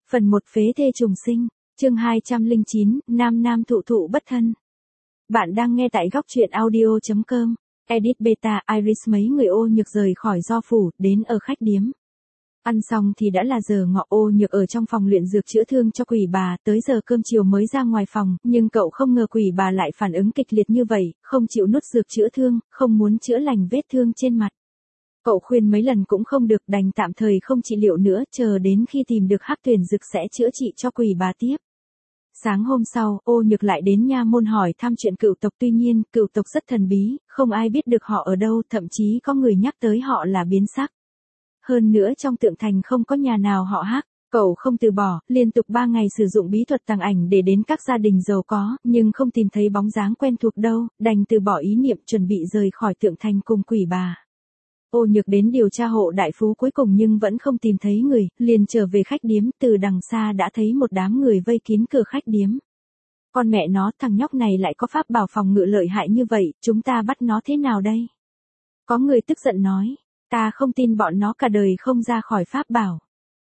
Phần 1 phế thê trùng sinh, chương 209, nam nam thụ thụ bất thân. Bạn đang nghe tại góc truyện audio.com. Edit beta Iris mấy người Ô Nhược rời khỏi Do phủ, đến ở khách điếm. Ăn xong thì đã là giờ ngọ. Ô Nhược ở trong phòng luyện dược chữa thương cho quỷ bà, tới giờ cơm chiều mới ra ngoài phòng, nhưng cậu không ngờ quỷ bà lại phản ứng kịch liệt như vậy, không chịu nuốt dược chữa thương, không muốn chữa lành vết thương trên mặt. Cậu khuyên mấy lần cũng không được, đành tạm thời không trị liệu nữa, chờ đến khi tìm được Hắc Tuyển Dực sẽ chữa trị cho quỷ bà tiếp. Sáng hôm sau, Ô Nhược lại đến nha môn hỏi thăm chuyện cựu tộc, tuy nhiên, cựu tộc rất thần bí, không ai biết được họ ở đâu, thậm chí có người nhắc tới họ là biến sắc. Hơn nữa trong Tượng Thành không có nhà nào họ Hắc. Cậu không từ bỏ, liên tục 3 ngày sử dụng bí thuật tàng ảnh để đến các gia đình giàu có, nhưng không tìm thấy bóng dáng quen thuộc đâu, đành từ bỏ ý niệm chuẩn bị rời khỏi Tượng Thành cùng quỷ bà. Ô Nhược đến điều tra hộ đại phú cuối cùng nhưng vẫn không tìm thấy người, liền trở về khách điếm, từ đằng xa đã thấy một đám người vây kín cửa khách điếm. Con mẹ nó, thằng nhóc này lại có pháp bảo phòng ngự lợi hại như vậy, chúng ta bắt nó thế nào đây? Có người tức giận nói, ta không tin bọn nó cả đời không ra khỏi pháp bảo.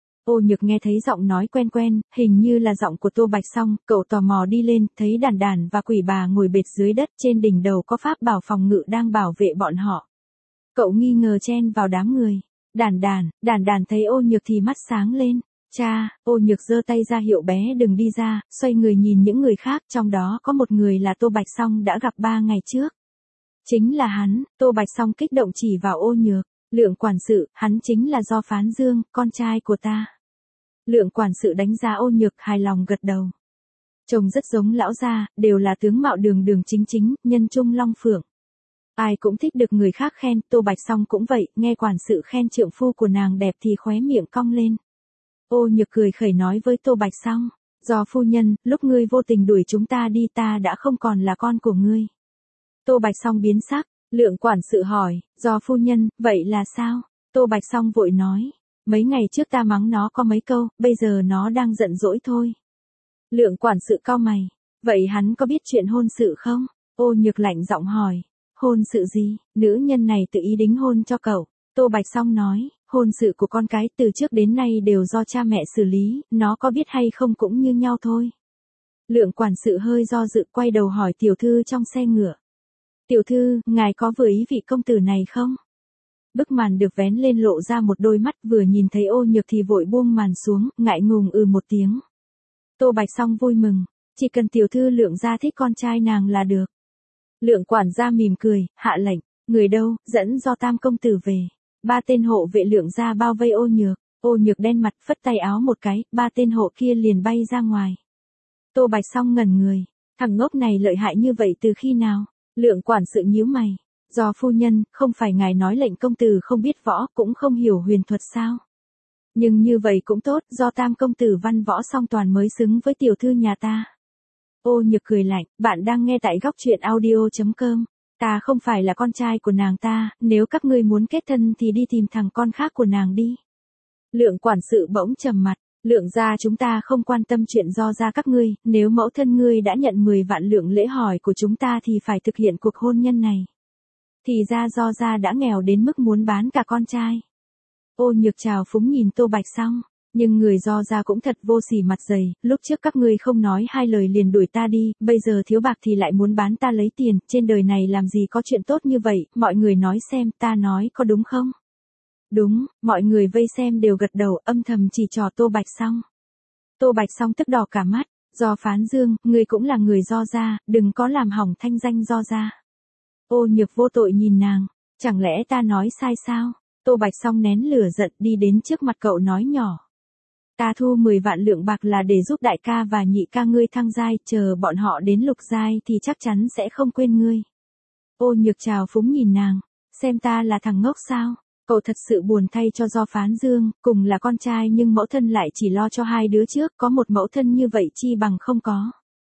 Ô Nhược nghe thấy giọng nói quen quen, hình như là giọng của Tô Bạch Song, cậu tò mò đi lên, thấy Đàn Đàn và quỷ bà ngồi bệt dưới đất, trên đỉnh đầu có pháp bảo phòng ngự đang bảo vệ bọn họ. Cậu nghi ngờ chen vào đám người. Đàn đàn thấy Ô Nhược thì mắt sáng lên. Cha, Ô Nhược giơ tay ra hiệu bé đừng đi ra, xoay người nhìn những người khác, trong đó có một người là Tô Bạch Song đã gặp 3 ngày trước. Chính là hắn. Tô Bạch Song kích động chỉ vào Ô Nhược. Lượng quản sự, hắn chính là Do Phán Dương, con trai của ta. Lượng quản sự đánh giá Ô Nhược, hài lòng gật đầu. Trông rất giống lão gia, đều là tướng mạo đường đường chính chính, nhân trung long phượng. Ai cũng thích được người khác khen, Tô Bạch Song cũng vậy, nghe quản sự khen trượng phu của nàng đẹp thì khóe miệng cong lên. Ô Nhược cười khẩy nói với Tô Bạch Song, Do phu nhân, lúc ngươi vô tình đuổi chúng ta đi ta đã không còn là con của ngươi. Tô Bạch Song biến sắc, Lượng quản sự hỏi, Do phu nhân, vậy là sao? Tô Bạch Song vội nói, mấy ngày trước ta mắng nó có mấy câu, bây giờ nó đang giận dỗi thôi. Lượng quản sự cau mày, vậy hắn có biết chuyện hôn sự không? Ô Nhược lạnh giọng hỏi. Hôn sự gì? Nữ nhân này tự ý đính hôn cho cậu. Tô Bạch Song nói, hôn sự của con cái từ trước đến nay đều do cha mẹ xử lý, nó có biết hay không cũng như nhau thôi. Lượng quản sự hơi do dự, quay đầu hỏi tiểu thư trong xe ngựa. Tiểu thư, ngài có vừa ý vị công tử này không? Bức màn được vén lên lộ ra một đôi mắt, vừa nhìn thấy Ô Nhược thì vội buông màn xuống, ngại ngùng một tiếng. Tô Bạch Song vui mừng, chỉ cần tiểu thư Lượng gia thích con trai nàng là được. Lượng quản gia mỉm cười, hạ lệnh, người đâu, dẫn Do Tam công tử về. 3 tên hộ vệ Lượng gia bao vây Ô Nhược. Ô Nhược đen mặt, phất tay áo một cái, 3 tên hộ kia liền bay ra ngoài. Tô Bạch Song ngẩn người, thằng ngốc này lợi hại như vậy từ khi nào? Lượng quản sự nhíu mày, Do phu nhân, không phải ngài nói lệnh công tử không biết võ, cũng không hiểu huyền thuật sao? Nhưng như vậy cũng tốt, Do Tam công tử văn võ song toàn mới xứng với tiểu thư nhà ta. Ô Nhược cười lạnh, bạn đang nghe tại góc truyện audio.com. Ta không phải là con trai của nàng ta, nếu các ngươi muốn kết thân thì đi tìm thằng con khác của nàng đi. Lượng quản sự bỗng trầm mặt, Lượng gia chúng ta không quan tâm chuyện Do gia các ngươi, nếu mẫu thân ngươi đã nhận 10 vạn lượng lễ hỏi của chúng ta thì phải thực hiện cuộc hôn nhân này. Thì ra Do gia đã nghèo đến mức muốn bán cả con trai. Ô Nhược trào phúng nhìn Tô Bạch Song. Nhưng người Do gia cũng thật vô sỉ mặt dày, lúc trước các ngươi không nói 2 lời liền đuổi ta đi, bây giờ thiếu bạc thì lại muốn bán ta lấy tiền, trên đời này làm gì có chuyện tốt như vậy, mọi người nói xem, ta nói có đúng không? Đúng, mọi người vây xem đều gật đầu, âm thầm chỉ trỏ Tô Bạch Song. Tô Bạch Song tức đỏ cả mắt, Do Phán Dương, ngươi cũng là người Do gia, đừng có làm hỏng thanh danh Do gia. Ô Nhược vô tội nhìn nàng, chẳng lẽ ta nói sai sao? Tô Bạch Song nén lửa giận đi đến trước mặt cậu nói nhỏ. Ta thu 10 vạn lượng bạc là để giúp đại ca và nhị ca ngươi thăng giai, chờ bọn họ đến lục giai thì chắc chắn sẽ không quên ngươi. Ô Nhược trào phúng nhìn nàng, xem ta là thằng ngốc sao? Cậu thật sự buồn thay cho Do Phán Dương, cùng là con trai nhưng mẫu thân lại chỉ lo cho 2 đứa trước, có một mẫu thân như vậy chi bằng không có.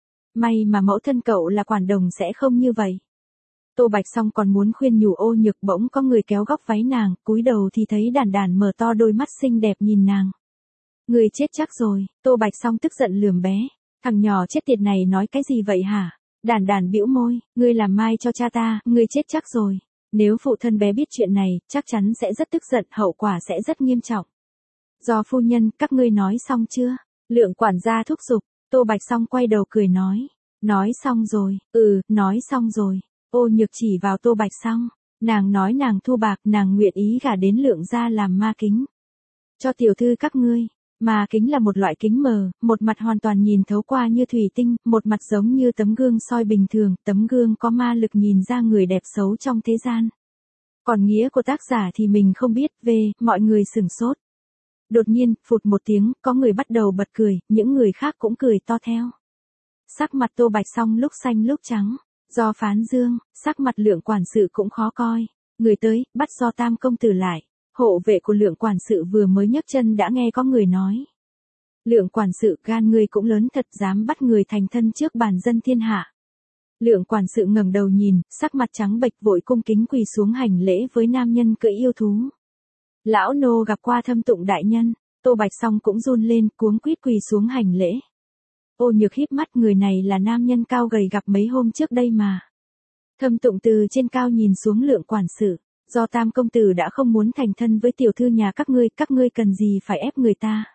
May mà mẫu thân cậu là quản đồng sẽ không như vậy. Tô Bạch Song còn muốn khuyên nhủ Ô Nhược, bỗng có người kéo góc váy nàng, cúi đầu thì thấy Đàn Đàn mở to đôi mắt xinh đẹp nhìn nàng. Người chết chắc rồi. Tô Bạch Song tức giận lườm bé. Thằng nhỏ chết tiệt này nói cái gì vậy hả? Đàn Đàn bĩu môi, ngươi làm mai cho cha ta, ngươi chết chắc rồi. Nếu phụ thân bé biết chuyện này, chắc chắn sẽ rất tức giận, hậu quả sẽ rất nghiêm trọng. Do phu nhân, các ngươi nói xong chưa? Lượng quản gia thúc giục, Tô Bạch Song quay đầu cười nói xong rồi, nói xong rồi, Ô Nhược chỉ vào Tô Bạch Song, nàng nói nàng thu bạc, nàng nguyện ý gả đến Lượng gia làm ma kính. Cho tiểu thư các ngươi, ma kính là một loại kính mờ, một mặt hoàn toàn nhìn thấu qua như thủy tinh, một mặt giống như tấm gương soi bình thường, tấm gương có ma lực nhìn ra người đẹp xấu trong thế gian. Còn nghĩa của tác giả thì mình không biết, mọi người sửng sốt. Đột nhiên, phụt một tiếng, có người bắt đầu bật cười, những người khác cũng cười to theo. Sắc mặt Tô Bạch Song lúc xanh lúc trắng, do phán dương, sắc mặt Lượng quản sự cũng khó coi. Người tới, bắt Do Tam công tử lại. Hộ vệ của Lượng quản sự vừa mới nhấc chân đã nghe có người nói. Lượng quản sự, gan ngươi cũng lớn thật, dám bắt người thành thân trước bàn dân thiên hạ. Lượng quản sự ngẩng đầu nhìn, sắc mặt trắng bệch vội cung kính quỳ xuống hành lễ với nam nhân cưỡi yêu thú. Lão nô gặp qua Thâm Tụng đại nhân. Tô Bạch Song cũng run lên, cuống quýt quỳ xuống hành lễ. Ô Nhược híp mắt, người này là nam nhân cao gầy gặp mấy hôm trước đây mà. Thâm Tụng từ trên cao nhìn xuống Lượng quản sự, Do Tam công tử đã không muốn thành thân với tiểu thư nhà các ngươi cần gì phải ép người ta.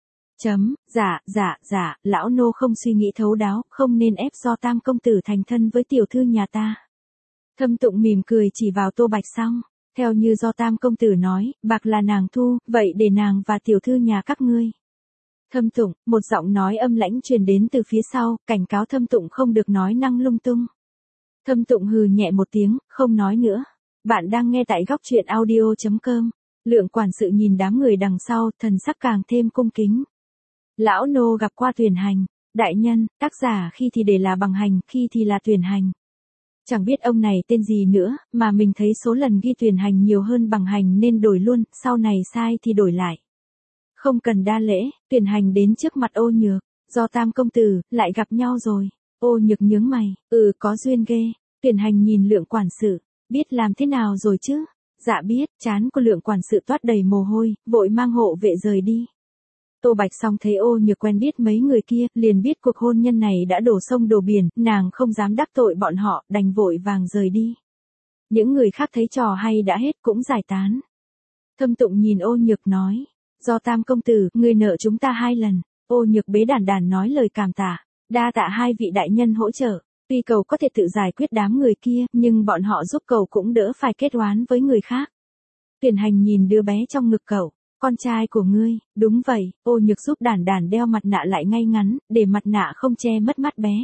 Dạ, lão nô không suy nghĩ thấu đáo, không nên ép Do Tam công tử thành thân với tiểu thư nhà ta. Thâm Tụng mỉm cười chỉ vào Tô Bạch Song, theo như Do Tam công tử nói, bạc là nàng thu, vậy để nàng và tiểu thư nhà các ngươi. Thâm Tụng, một giọng nói âm lãnh truyền đến từ phía sau, cảnh cáo Thâm Tụng không được nói năng lung tung. Thâm Tụng hừ nhẹ một tiếng, không nói nữa. Bạn đang nghe tại góc truyện audio.com. Lượng quản sự nhìn đám người đằng sau, thần sắc càng thêm cung kính. Lão nô gặp qua Tuyển Hành, đại nhân, tác giả khi thì để là Bằng Hành, khi thì là Tuyển Hành. Chẳng biết ông này tên gì nữa, mà mình thấy số lần ghi Tuyển Hành nhiều hơn Bằng Hành nên đổi luôn, sau này sai thì đổi lại. Không cần đa lễ, Tuyển Hành đến trước mặt Ô Nhược, Do Tam công tử, lại gặp nhau rồi. Ô Nhược nhướng mày, có duyên ghê. Tuyển Hành nhìn Lượng quản sự, biết làm thế nào rồi chứ? Dạ biết, trán của Lượng quản sự toát đầy mồ hôi, vội mang hộ vệ rời đi. Tô Bạch Song thấy Ô Nhược quen biết mấy người kia, liền biết cuộc hôn nhân này đã đổ sông đổ biển, nàng không dám đắc tội bọn họ, đành vội vàng rời đi. Những người khác thấy trò hay đã hết cũng giải tán. Thâm Tụng nhìn Ô Nhược nói, Do Tam công tử, ngươi nợ chúng ta 2 lần. Ô Nhược bế đàn nói lời cảm tạ, đa tạ 2 vị đại nhân hỗ trợ. Tuy cậu có thể tự giải quyết đám người kia, nhưng bọn họ giúp cậu cũng đỡ phải kết oán với người khác. Tuyển Hành nhìn đứa bé trong ngực cậu, con trai của ngươi, đúng vậy. Ô Nhược giúp đàn đeo mặt nạ lại ngay ngắn, để mặt nạ không che mất mắt bé.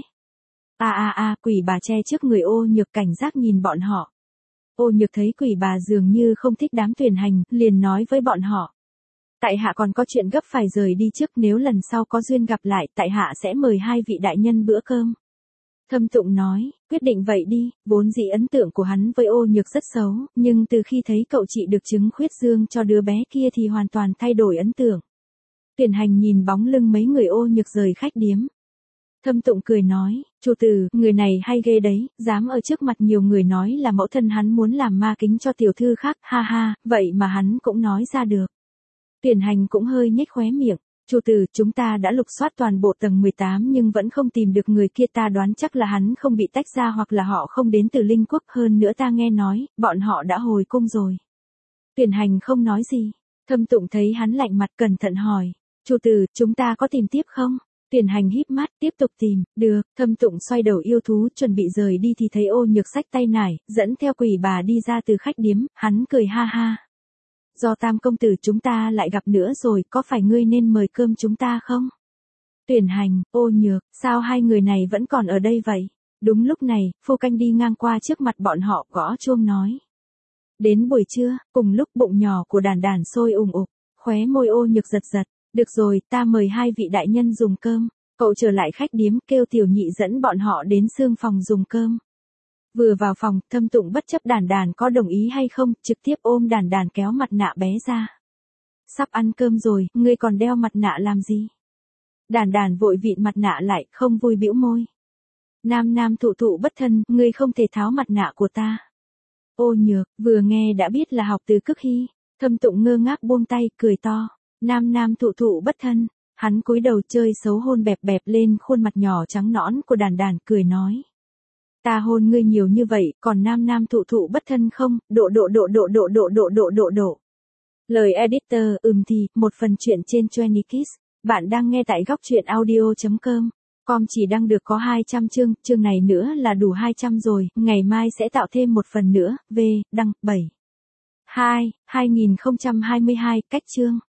Quỷ bà che trước người Ô Nhược cảnh giác nhìn bọn họ. Ô Nhược thấy quỷ bà dường như không thích đám Tuyển Hành, liền nói với bọn họ. Tại hạ còn có chuyện gấp phải rời đi trước, nếu lần sau có duyên gặp lại, tại hạ sẽ mời 2 vị đại nhân bữa cơm. Thâm Tụng nói, quyết định vậy đi, vốn dĩ ấn tượng của hắn với Ô Nhược rất xấu, nhưng từ khi thấy cậu trị được chứng khuyết dương cho đứa bé kia thì hoàn toàn thay đổi ấn tượng. Tuyển Hành nhìn bóng lưng mấy người Ô Nhược rời khách điếm. Thâm Tụng cười nói, chủ tử, người này hay ghê đấy, dám ở trước mặt nhiều người nói là mẫu thân hắn muốn làm ma kính cho tiểu thư khác, ha ha, vậy mà hắn cũng nói ra được. Tuyển Hành cũng hơi nhếch khóe miệng. Chủ tử, chúng ta đã lục soát toàn bộ tầng 18 nhưng vẫn không tìm được người kia, ta đoán chắc là hắn không bị tách ra hoặc là họ không đến từ Linh Quốc, hơn nữa ta nghe nói, bọn họ đã hồi cung rồi. Tuyển Hành không nói gì. Thâm Tụng thấy hắn lạnh mặt cẩn thận hỏi, chủ tử, chúng ta có tìm tiếp không? Tuyển Hành híp mắt, tiếp tục tìm, được. Thâm Tụng xoay đầu yêu thú chuẩn bị rời đi thì thấy Ô Nhược xách tay nải, dẫn theo quỷ bà đi ra từ khách điếm, hắn cười ha ha. Do Tam công tử, chúng ta lại gặp nữa rồi, có phải ngươi nên mời cơm chúng ta không? Tuyển Hành, Ô Nhược, sao 2 người này vẫn còn ở đây vậy? Đúng lúc này, phu canh đi ngang qua trước mặt bọn họ, gõ chuông nói. Đến buổi trưa, cùng lúc bụng nhỏ của đàn sôi ùng ục, khóe môi Ô Nhược giật giật. Được rồi, ta mời 2 vị đại nhân dùng cơm. Cậu trở lại khách điếm, kêu tiểu nhị dẫn bọn họ đến xương phòng dùng cơm. Vừa vào phòng, Thâm Tụng bất chấp đàn có đồng ý hay không, trực tiếp ôm đàn kéo mặt nạ bé ra. Sắp ăn cơm rồi, ngươi còn đeo mặt nạ làm gì? Đàn vội vịn mặt nạ lại, không vui bĩu môi. Nam thụ bất thân, ngươi không thể tháo mặt nạ của ta. Ô Nhược, vừa nghe đã biết là học từ Cực Hy. Thâm Tụng ngơ ngác buông tay, cười to. Nam thụ bất thân. Hắn cúi đầu chơi xấu hôn bẹp lên khuôn mặt nhỏ trắng nõn của đàn, cười nói. Ta hôn ngươi nhiều như vậy, còn nam thụ bất thân không? Độ. Lời editor, thì, một phần chuyện trên 20kiss. Bạn đang nghe tại góc truyện audio.com. Com chỉ đăng được có 200 chương này nữa là đủ 200 rồi, ngày mai sẽ tạo thêm một phần nữa, đăng, 7. 2022, cách chương.